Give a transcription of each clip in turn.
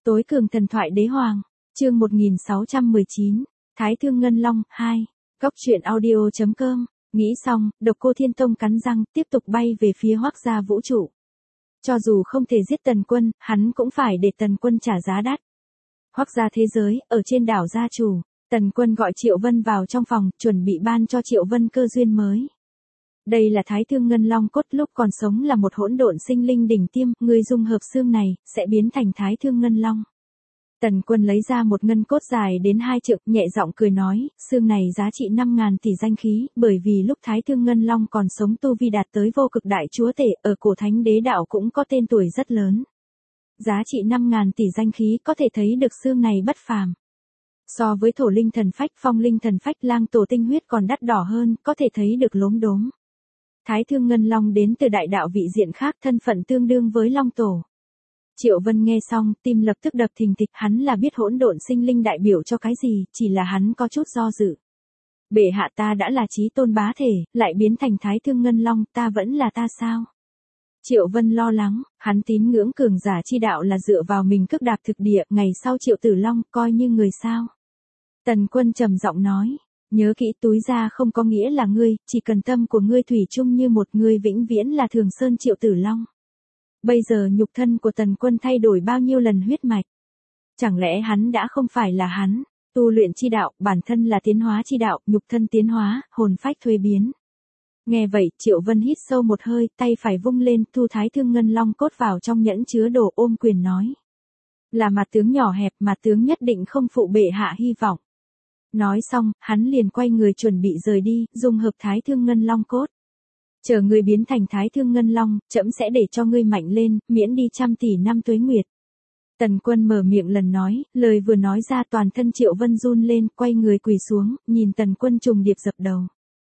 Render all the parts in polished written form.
Tối cường thần thoại đế hoàng, chương 1619, Thái Thương Ngân Long 2, Góc truyện audio.com, nghĩ xong, Độc Cô Thiên Tông cắn răng, tiếp tục bay về phía Hoắc gia vũ trụ. Cho dù không thể giết Tần Quân, hắn cũng phải để Tần Quân trả giá đắt. Hoắc gia thế giới, ở trên đảo gia chủ, Tần Quân gọi Triệu Vân vào trong phòng, chuẩn bị ban cho Triệu Vân cơ duyên mới. Đây là Thái Thương Ngân Long cốt, lúc còn sống là một hỗn độn sinh linh đỉnh tiêm, người dung hợp xương này, sẽ biến thành Thái Thương Ngân Long. Tần Quân lấy ra một ngân cốt dài đến 2 trượng, nhẹ giọng cười nói, xương này giá trị 5.000 tỷ danh khí, bởi vì lúc Thái Thương Ngân Long còn sống tu vi đạt tới vô cực đại chúa tể, ở cổ thánh đế đạo cũng có tên tuổi rất lớn. Giá trị 5.000 tỷ danh khí, có thể thấy được xương này bất phàm. So với thổ linh thần phách, phong linh thần phách, lang tổ tinh huyết còn đắt đỏ hơn, có thể thấy được lốm đốm. Thái Thương Ngân Long đến từ đại đạo vị diện khác, thân phận tương đương với Long Tổ. Triệu Vân nghe xong, tim lập tức đập thình thịch, hắn là biết hỗn độn sinh linh đại biểu cho cái gì, chỉ là hắn có chút do dự. Bệ hạ, ta đã là chí tôn bá thể, lại biến thành Thái Thương Ngân Long, ta vẫn là ta sao? Triệu Vân lo lắng, hắn tín ngưỡng cường giả chi đạo là dựa vào mình cước đạp thực địa, ngày sau Triệu Tử Long coi như người sao? Tần Quân trầm giọng nói, nhớ kỹ, túi ra không có nghĩa là ngươi, chỉ cần tâm của ngươi thủy chung như một, người vĩnh viễn là Thường Sơn Triệu Tử Long. Bây giờ nhục thân của Tần Quân thay đổi bao nhiêu lần huyết mạch? Chẳng lẽ hắn đã không phải là hắn? Tu luyện chi đạo, bản thân là tiến hóa chi đạo, nhục thân tiến hóa, hồn phách thuế biến. Nghe vậy, Triệu Vân hít sâu một hơi, tay phải vung lên, thu Thái Thương Ngân Long cốt vào trong nhẫn chứa đồ, ôm quyền nói. Là mặt tướng nhỏ hẹp, mặt tướng nhất định không phụ bệ hạ hy vọng. Nói xong, hắn liền quay người chuẩn bị rời đi, dung hợp Thái Thương Ngân Long cốt. Chờ ngươi biến thành Thái Thương Ngân Long, trẫm sẽ để cho ngươi mạnh lên, miễn đi 100 tỷ năm tuế nguyệt. Tần Quân mở miệng lần nói, lời vừa nói ra toàn thân Triệu Vân run lên, quay người quỳ xuống, nhìn Tần Quân trùng điệp dập đầu.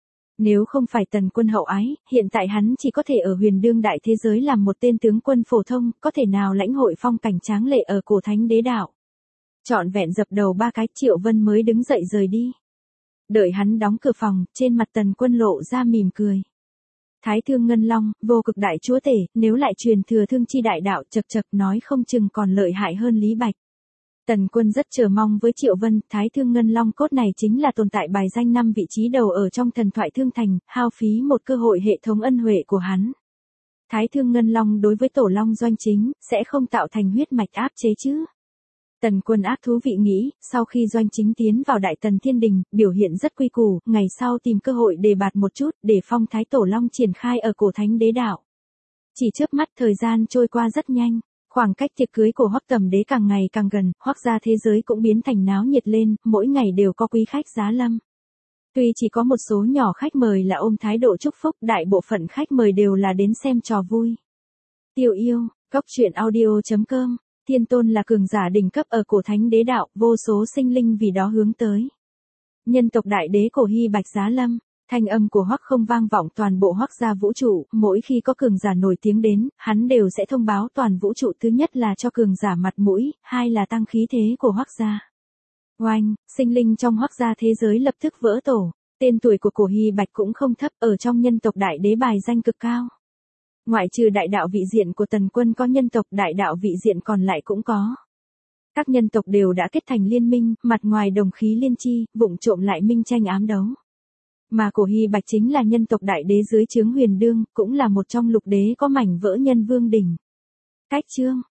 Nếu không phải Tần Quân hậu ái, hiện tại hắn chỉ có thể ở huyền đương đại thế giới làm một tên tướng quân phổ thông, có thể nào lãnh hội phong cảnh tráng lệ ở cổ thánh đế đạo. Trọn vẹn dập đầu 3 cái, Triệu Vân mới đứng dậy rời đi. Đợi hắn đóng cửa phòng, trên mặt Tần Quân lộ ra mỉm cười. Thái Thương Ngân Long, vô cực đại chúa tể, nếu lại truyền thừa thương chi đại đạo, chật chật nói không chừng còn lợi hại hơn Lý Bạch. Tần Quân rất chờ mong với Triệu Vân, Thái Thương Ngân Long cốt này chính là tồn tại bài danh 5 vị trí đầu ở trong thần thoại thương thành, hao phí một cơ hội hệ thống ân huệ của hắn. Thái Thương Ngân Long đối với tổ long doanh chính, sẽ không tạo thành huyết mạch áp chế chứ. Tần Quân ác thú vị nghĩ, sau khi doanh chính tiến vào Đại Tần Thiên Đình, biểu hiện rất quy củ, ngày sau tìm cơ hội đề bạt một chút, để phong thái tổ long triển khai ở cổ thánh đế đạo. Chỉ chớp mắt thời gian trôi qua rất nhanh, khoảng cách tiệc cưới của Hoắc Tầm Đế càng ngày càng gần, Hoắc gia thế giới cũng biến thành náo nhiệt lên, mỗi ngày đều có quý khách giá lâm. Tuy chỉ có một số nhỏ khách mời là ôm thái độ chúc phúc, đại bộ phận khách mời đều là đến xem trò vui. Tiêu yêu, Góc truyện audio.com. Thiên Tôn là cường giả đỉnh cấp ở cổ thánh đế đạo, vô số sinh linh vì đó hướng tới. Nhân tộc đại đế cổ Hy Bạch giá lâm, thanh âm của Hoắc Không vang vọng toàn bộ Hoắc gia vũ trụ, mỗi khi có cường giả nổi tiếng đến, hắn đều sẽ thông báo toàn vũ trụ, thứ nhất là cho cường giả mặt mũi, hai là tăng khí thế của Hoắc gia. Oanh, sinh linh trong Hoắc gia thế giới lập tức vỡ tổ, tên tuổi của cổ Hy Bạch cũng không thấp, ở trong nhân tộc đại đế bài danh cực cao. Ngoại trừ đại đạo vị diện của Tần Quân có nhân tộc, đại đạo vị diện còn lại cũng có. Các nhân tộc đều đã kết thành liên minh, mặt ngoài đồng khí liên chi, vụng trộm lại minh tranh ám đấu. Mà cổ Hy Bạch chính là nhân tộc đại đế dưới trướng huyền đương, cũng là một trong lục đế có mảnh vỡ nhân vương đỉnh. Cách chương,